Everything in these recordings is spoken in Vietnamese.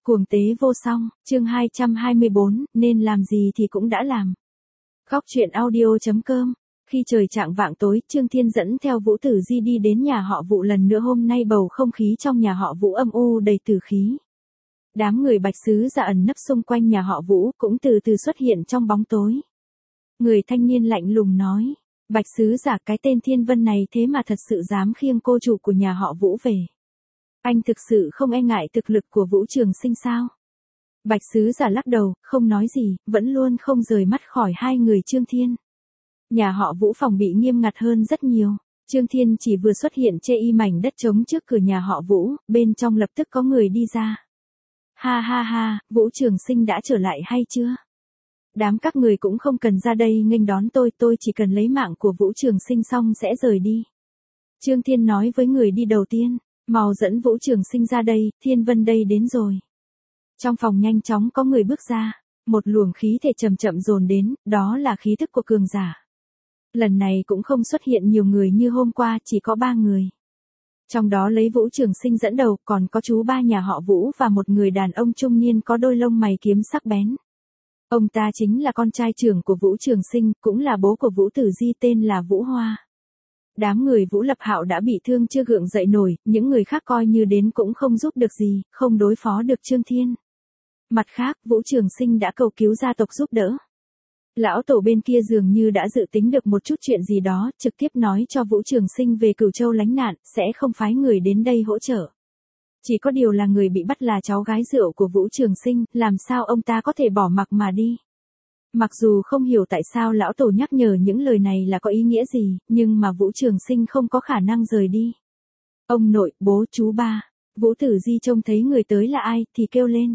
Cuồng tế vô song, chương 224, nên làm gì thì cũng đã làm. Góc truyện audio.com. Khi trời chạng vạng tối, Trương Thiên dẫn theo Vũ Tử Di đi đến nhà họ Vũ lần nữa. Hôm nay bầu không khí trong nhà họ Vũ âm u đầy tử khí. Đám người Bạch Sứ Giả ẩn nấp xung quanh nhà họ Vũ cũng từ từ xuất hiện trong bóng tối. Người thanh niên lạnh lùng nói, Bạch Sứ Giả, cái tên Thiên Vân này thế mà thật sự dám khiêng cô chủ của nhà họ Vũ về. Anh thực sự không e ngại thực lực của Vũ Trường Sinh sao? Bạch Sứ Giả lắc đầu, không nói gì, vẫn luôn không rời mắt khỏi hai người Trương Thiên. Nhà họ Vũ phòng bị nghiêm ngặt hơn rất nhiều. Trương Thiên chỉ vừa xuất hiện chê y mảnh đất trống trước cửa nhà họ Vũ, bên trong lập tức có người đi ra. Ha ha ha, Vũ Trường Sinh đã trở lại hay chưa? Đám các người cũng không cần ra đây nghênh đón tôi chỉ cần lấy mạng của Vũ Trường Sinh xong sẽ rời đi. Trương Thiên nói với người đi đầu tiên, mau dẫn Vũ Trường Sinh ra đây, Thiên Vân đây đến rồi. Trong phòng nhanh chóng có người bước ra, một luồng khí thể chậm chậm dồn đến, đó là khí thức của cường giả. Lần này cũng không xuất hiện nhiều người như hôm qua, chỉ có 3 người. Trong đó lấy Vũ Trường Sinh dẫn đầu, còn có chú ba nhà họ Vũ và một người đàn ông trung niên có đôi lông mày kiếm sắc bén. Ông ta chính là con trai trưởng của Vũ Trường Sinh, cũng là bố của Vũ Tử Di, tên là Vũ Hoa. Đám người Vũ Lập Hạo đã bị thương chưa gượng dậy nổi, những người khác coi như đến cũng không giúp được gì, không đối phó được Trương Thiên. Mặt khác, Vũ Trường Sinh đã cầu cứu gia tộc giúp đỡ. Lão tổ bên kia dường như đã dự tính được một chút chuyện gì đó, trực tiếp nói cho Vũ Trường Sinh về Cửu Châu lánh nạn, sẽ không phái người đến đây hỗ trợ. Chỉ có điều là người bị bắt là cháu gái rượu của Vũ Trường Sinh, làm sao ông ta có thể bỏ mặc mà đi. Mặc dù không hiểu tại sao lão tổ nhắc nhở những lời này là có ý nghĩa gì, nhưng mà Vũ Trường Sinh không có khả năng rời đi. Ông nội, bố, chú ba, Vũ Tử Di trông thấy người tới là ai, thì kêu lên.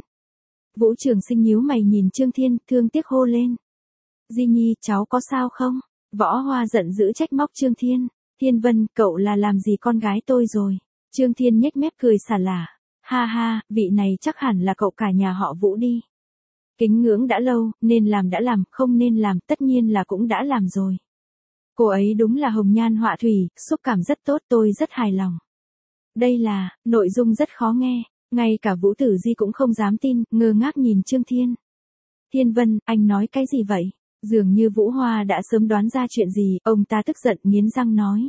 Vũ Trường Sinh nhíu mày nhìn Trương Thiên, thương tiếc hô lên. Di Nhi, cháu có sao không? Võ Hoa giận dữ trách móc Trương Thiên. Thiên Vân, cậu là làm gì con gái tôi rồi? Trương Thiên nhếch mép cười xả lả. Ha ha, vị này chắc hẳn là cậu cả nhà họ Vũ đi. Kính ngưỡng đã lâu, nên làm đã làm, không nên làm, tất nhiên là cũng đã làm rồi. Cô ấy đúng là hồng nhan họa thủy, xúc cảm rất tốt, tôi rất hài lòng. Đây là, nội dung rất khó nghe, ngay cả Vũ Tử Di cũng không dám tin, ngơ ngác nhìn Trương Thiên. Thiên Vân, anh nói cái gì vậy? Dường như Vũ Hoa đã sớm đoán ra chuyện gì, ông ta tức giận nghiến răng nói.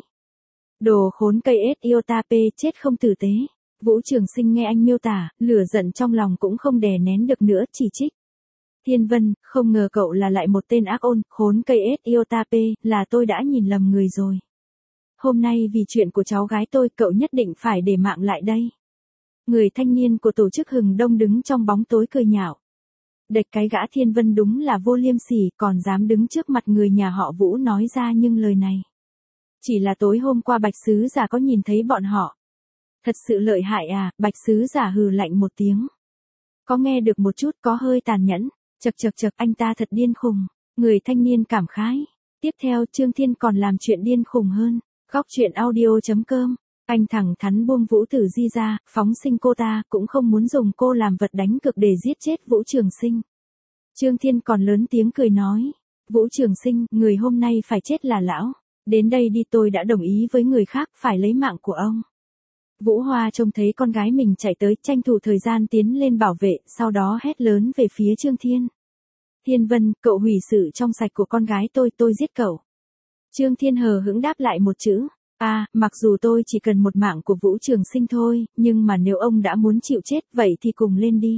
Đồ khốn cây ết iota p, chết không tử tế. Vũ Trường Sinh nghe anh miêu tả, lửa giận trong lòng cũng không đè nén được nữa, chỉ trích. Thiên Vân, không ngờ cậu là lại một tên ác ôn, khốn cây ết iota p, là tôi đã nhìn lầm người rồi. Hôm nay vì chuyện của cháu gái tôi, cậu nhất định phải để mạng lại đây. Người thanh niên của tổ chức Hừng Đông đứng trong bóng tối cười nhạo. Đệch cái gã Thiên Vân đúng là vô liêm sỉ, còn dám đứng trước mặt người nhà họ Vũ nói ra những lời này. Chỉ là tối hôm qua Bạch Sứ Giả có nhìn thấy bọn họ. Thật sự lợi hại à, Bạch Sứ Giả hừ lạnh một tiếng. Có nghe được một chút, có hơi tàn nhẫn. Chật, anh ta thật điên khùng. Người thanh niên cảm khái. Tiếp theo Trương Thiên còn làm chuyện điên khùng hơn. Góc truyện audio.com. Anh thẳng thắn buông Vũ Tử Di ra, phóng sinh cô ta, cũng không muốn dùng cô làm vật đánh cược để giết chết Vũ Trường Sinh. Trương Thiên còn lớn tiếng cười nói. Vũ Trường Sinh, người hôm nay phải chết là lão. Đến đây đi, tôi đã đồng ý với người khác, phải lấy mạng của ông. Vũ Hoa trông thấy con gái mình chạy tới, tranh thủ thời gian tiến lên bảo vệ, sau đó hét lớn về phía Trương Thiên. Thiên Vân, cậu hủy sự trong sạch của con gái tôi giết cậu. Trương Thiên hờ hững đáp lại một chữ. Mặc dù tôi chỉ cần một mạng của Vũ Trường Sinh thôi, nhưng mà nếu ông đã muốn chịu chết, vậy thì cùng lên đi.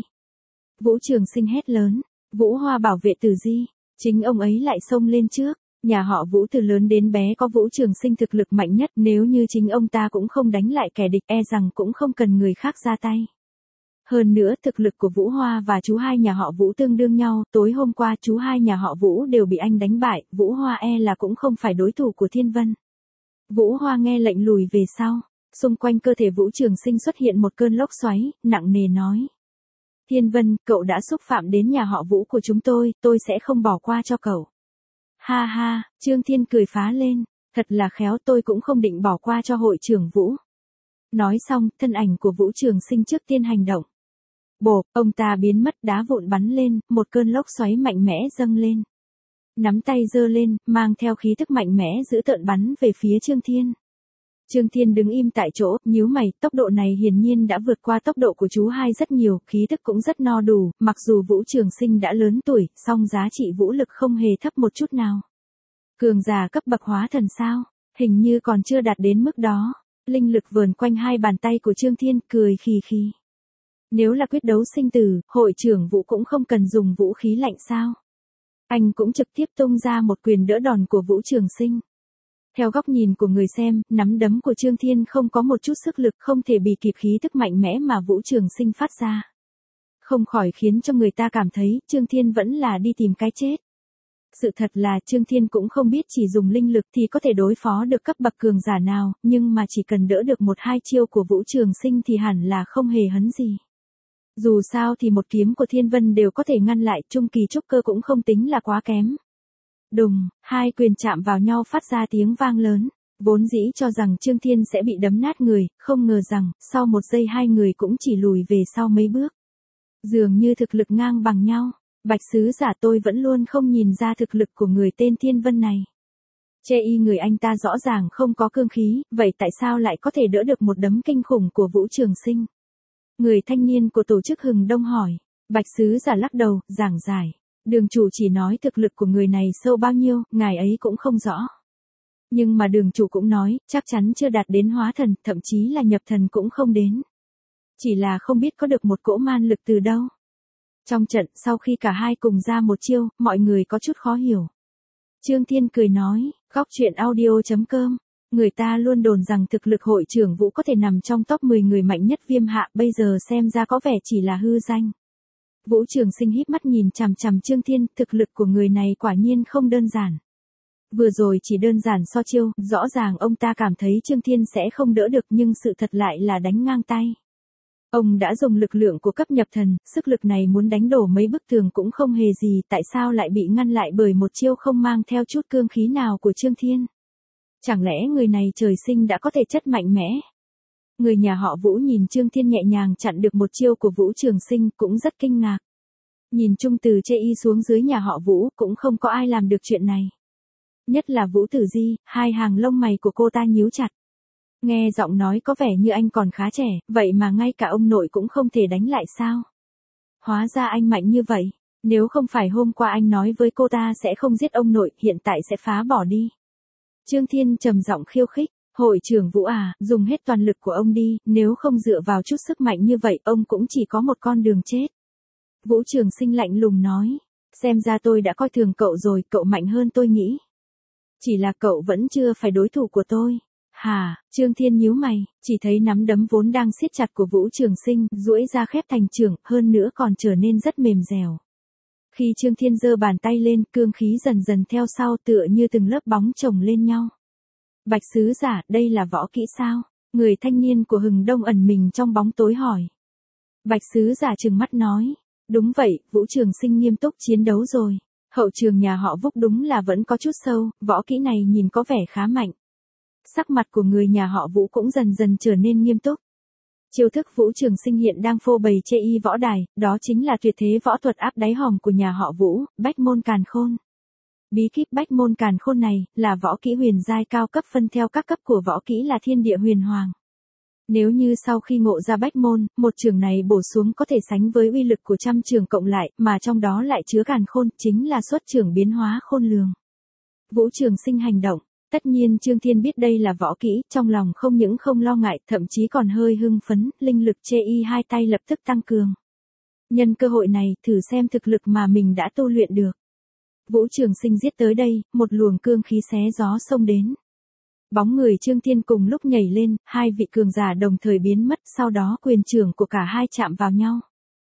Vũ Trường Sinh hét lớn. Vũ Hoa bảo vệ Tử Di. Chính ông ấy lại xông lên trước. Nhà họ Vũ từ lớn đến bé có Vũ Trường Sinh thực lực mạnh nhất, nếu như chính ông ta cũng không đánh lại kẻ địch, e rằng cũng không cần người khác ra tay. Hơn nữa, thực lực của Vũ Hoa và chú hai nhà họ Vũ tương đương nhau, tối hôm qua chú hai nhà họ Vũ đều bị anh đánh bại, Vũ Hoa e là cũng không phải đối thủ của Thiên Vân. Vũ Hoa nghe lệnh lùi về sau, xung quanh cơ thể Vũ Trường Sinh xuất hiện một cơn lốc xoáy, nặng nề nói. Thiên Vân, cậu đã xúc phạm đến nhà họ Vũ của chúng tôi sẽ không bỏ qua cho cậu. Ha ha, Trương Thiên cười phá lên, thật là khéo, tôi cũng không định bỏ qua cho hội trưởng Vũ. Nói xong, thân ảnh của Vũ Trường Sinh trước tiên hành động. Bộp, ông ta biến mất, đá vụn bắn lên, một cơn lốc xoáy mạnh mẽ dâng lên. Nắm tay giơ lên, mang theo khí tức mạnh mẽ dữ tợn bắn về phía Trương Thiên. Trương Thiên đứng im tại chỗ, nhíu mày, tốc độ này hiển nhiên đã vượt qua tốc độ của chú hai rất nhiều, khí tức cũng rất no đủ, mặc dù Vũ Trường Sinh đã lớn tuổi, song giá trị vũ lực không hề thấp một chút nào. Cường giả cấp bậc hóa thần sao? Hình như còn chưa đạt đến mức đó. Linh lực vờn quanh hai bàn tay của Trương Thiên, cười khì khì. Nếu là quyết đấu sinh tử, hội trưởng Vũ cũng không cần dùng vũ khí lạnh sao? Anh cũng trực tiếp tung ra một quyền đỡ đòn của Vũ Trường Sinh. Theo góc nhìn của người xem, nắm đấm của Trương Thiên không có một chút sức lực, không thể bì kịp khí tức mạnh mẽ mà Vũ Trường Sinh phát ra. Không khỏi khiến cho người ta cảm thấy Trương Thiên vẫn là đi tìm cái chết. Sự thật là Trương Thiên cũng không biết chỉ dùng linh lực thì có thể đối phó được cấp bậc cường giả nào, nhưng mà chỉ cần đỡ được một hai chiêu của Vũ Trường Sinh thì hẳn là không hề hấn gì. Dù sao thì một kiếm của Thiên Vân đều có thể ngăn lại, trung kỳ trúc cơ cũng không tính là quá kém. Đùng, hai quyền chạm vào nhau phát ra tiếng vang lớn. Vốn dĩ cho rằng Trương Thiên sẽ bị đấm nát người, không ngờ rằng, sau một giây hai người cũng chỉ lùi về sau mấy bước. Dường như thực lực ngang bằng nhau. Bạch sứ giả, tôi vẫn luôn không nhìn ra thực lực của người tên Thiên Vân này. Chê y người anh ta rõ ràng không có cương khí, vậy tại sao lại có thể đỡ được một đấm kinh khủng của Vũ Trường Sinh? Người thanh niên của tổ chức Hừng Đông hỏi. Bạch sứ giả lắc đầu, giảng giải. Đường chủ chỉ nói thực lực của người này sâu bao nhiêu, ngài ấy cũng không rõ. Nhưng mà đường chủ cũng nói, chắc chắn chưa đạt đến hóa thần, thậm chí là nhập thần cũng không đến. Chỉ là không biết có được một cỗ man lực từ đâu. Trong trận, sau khi cả hai cùng ra một chiêu, mọi người có chút khó hiểu. Trương Thiên cười nói, góc truyện audio.com. Người ta luôn đồn rằng thực lực hội trưởng Vũ có thể nằm trong top 10 người mạnh nhất Viêm Hạ, bây giờ xem ra có vẻ chỉ là hư danh. Vũ Trường Sinh híp mắt nhìn chằm chằm Trương Thiên, thực lực của người này quả nhiên không đơn giản. Vừa rồi chỉ đơn giản so chiêu, rõ ràng ông ta cảm thấy Trương Thiên sẽ không đỡ được nhưng sự thật lại là đánh ngang tay. Ông đã dùng lực lượng của cấp nhập thần, sức lực này muốn đánh đổ mấy bức tường cũng không hề gì, tại sao lại bị ngăn lại bởi một chiêu không mang theo chút cương khí nào của Trương Thiên? Chẳng lẽ người này trời sinh đã có thể chất mạnh mẽ? Người nhà họ Vũ nhìn Trương Thiên nhẹ nhàng chặn được một chiêu của Vũ Trường Sinh cũng rất kinh ngạc. Nhìn chung từ Chê Y xuống dưới nhà họ Vũ cũng không có ai làm được chuyện này. Nhất là Vũ Tử Di, hai hàng lông mày của cô ta nhíu chặt. Nghe giọng nói có vẻ như anh còn khá trẻ, vậy mà ngay cả ông nội cũng không thể đánh lại sao? Hóa ra anh mạnh như vậy, nếu không phải hôm qua anh nói với cô ta sẽ không giết ông nội, hiện tại sẽ phá bỏ đi. Trương Thiên trầm giọng khiêu khích, hội trưởng Vũ à, dùng hết toàn lực của ông đi, nếu không dựa vào chút sức mạnh như vậy ông cũng chỉ có một con đường chết. Vũ Trường Sinh lạnh lùng nói, xem ra tôi đã coi thường cậu rồi, cậu mạnh hơn tôi nghĩ. Chỉ là cậu vẫn chưa phải đối thủ của tôi. Hả, Trương Thiên nhíu mày, chỉ thấy nắm đấm vốn đang siết chặt của Vũ Trường Sinh, duỗi ra khép thành trưởng, hơn nữa còn trở nên rất mềm dẻo. Khi Trương Thiên giơ bàn tay lên, cương khí dần dần theo sau tựa như từng lớp bóng chồng lên nhau. Bạch sứ giả, đây là võ kỹ sao? Người thanh niên của Hừng Đông ẩn mình trong bóng tối hỏi. Bạch sứ giả trừng mắt nói, đúng vậy, Vũ Trường Sinh nghiêm túc chiến đấu rồi. Hậu trường nhà họ Vúc đúng là vẫn có chút sâu, võ kỹ này nhìn có vẻ khá mạnh. Sắc mặt của người nhà họ Vũ cũng dần dần trở nên nghiêm túc. Chiêu thức Vũ Trường Sinh hiện đang phô bày Chê Y võ đài, đó chính là tuyệt thế võ thuật áp đáy hòm của nhà họ Vũ, Bách Môn Càn Khôn. Bí kíp Bách Môn Càn Khôn này là võ kỹ huyền giai cao cấp phân theo các cấp của võ kỹ là Thiên Địa Huyền Hoàng. Nếu như sau khi ngộ ra Bách Môn, một trường này bổ xuống có thể sánh với uy lực của trăm trường cộng lại, mà trong đó lại chứa Càn Khôn, chính là xuất trường biến hóa khôn lường. Vũ Trường Sinh hành động. Tất nhiên Trương Thiên biết đây là võ kỹ, trong lòng không những không lo ngại, thậm chí còn hơi hưng phấn, linh lực Chê Y hai tay lập tức tăng cường. Nhân cơ hội này, thử xem thực lực mà mình đã tu luyện được. Vũ Trường Sinh giết tới đây, một luồng cương khí xé gió xông đến. Bóng người Trương Thiên cùng lúc nhảy lên, hai vị cường giả đồng thời biến mất, sau đó quyền trưởng của cả hai chạm vào nhau.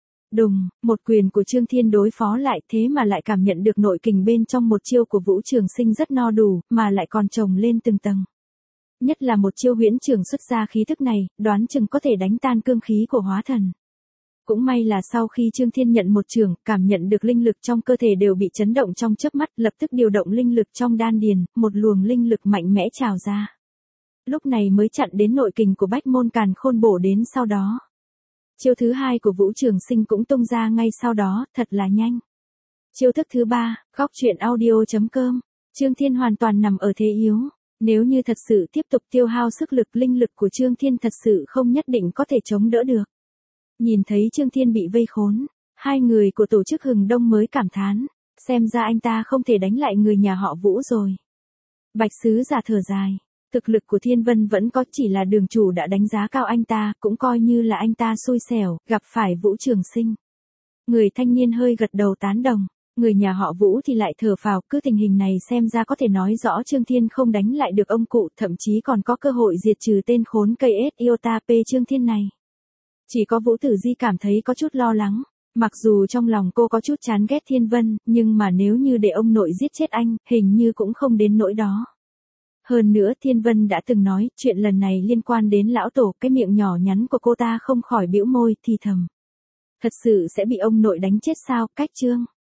Đùng, một quyền của Trương Thiên đối phó lại, thế mà lại cảm nhận được nội kình bên trong một chiêu của Vũ Trường Sinh rất no đủ, mà lại còn chồng lên từng tầng. Nhất là một chiêu huyễn trường xuất ra khí thức này, đoán chừng có thể đánh tan cương khí của hóa thần. Cũng may là sau khi Trương Thiên nhận một trường, cảm nhận được linh lực trong cơ thể đều bị chấn động trong chớp mắt, lập tức điều động linh lực trong đan điền, một luồng linh lực mạnh mẽ trào ra. Lúc này mới chặn đến nội kình của Bách Môn Càn Khôn bổ đến sau đó. Chiêu thứ hai của Vũ Trường Sinh cũng tung ra ngay sau đó, thật là nhanh. Chiêu thức thứ ba, góc truyện audio.com. Trương Thiên hoàn toàn nằm ở thế yếu. Nếu như thật sự tiếp tục tiêu hao sức lực linh lực của Trương Thiên thật sự không nhất định có thể chống đỡ được. Nhìn thấy Trương Thiên bị vây khốn, hai người của tổ chức Hừng Đông mới cảm thán, xem ra anh ta không thể đánh lại người nhà họ Vũ rồi. Bạch sứ giả thở dài, thực lực của Thiên Vân vẫn có, chỉ là đường chủ đã đánh giá cao anh ta, cũng coi như là anh ta xui xẻo, gặp phải Vũ Trường Sinh. Người thanh niên hơi gật đầu tán đồng, người nhà họ Vũ thì lại thở phào, cứ tình hình này xem ra có thể nói rõ Trương Thiên không đánh lại được ông cụ, thậm chí còn có cơ hội diệt trừ tên khốn cây ết Iota P Trương Thiên này. Chỉ có Vũ Tử Di cảm thấy có chút lo lắng, mặc dù trong lòng cô có chút chán ghét Thiên Vân, nhưng mà nếu như để ông nội giết chết anh, hình như cũng không đến nỗi đó. Hơn nữa Thiên Vân đã từng nói, chuyện lần này liên quan đến lão tổ, cái miệng nhỏ nhắn của cô ta không khỏi bĩu môi, thì thầm. Thật sự sẽ bị ông nội đánh chết sao, cách Trương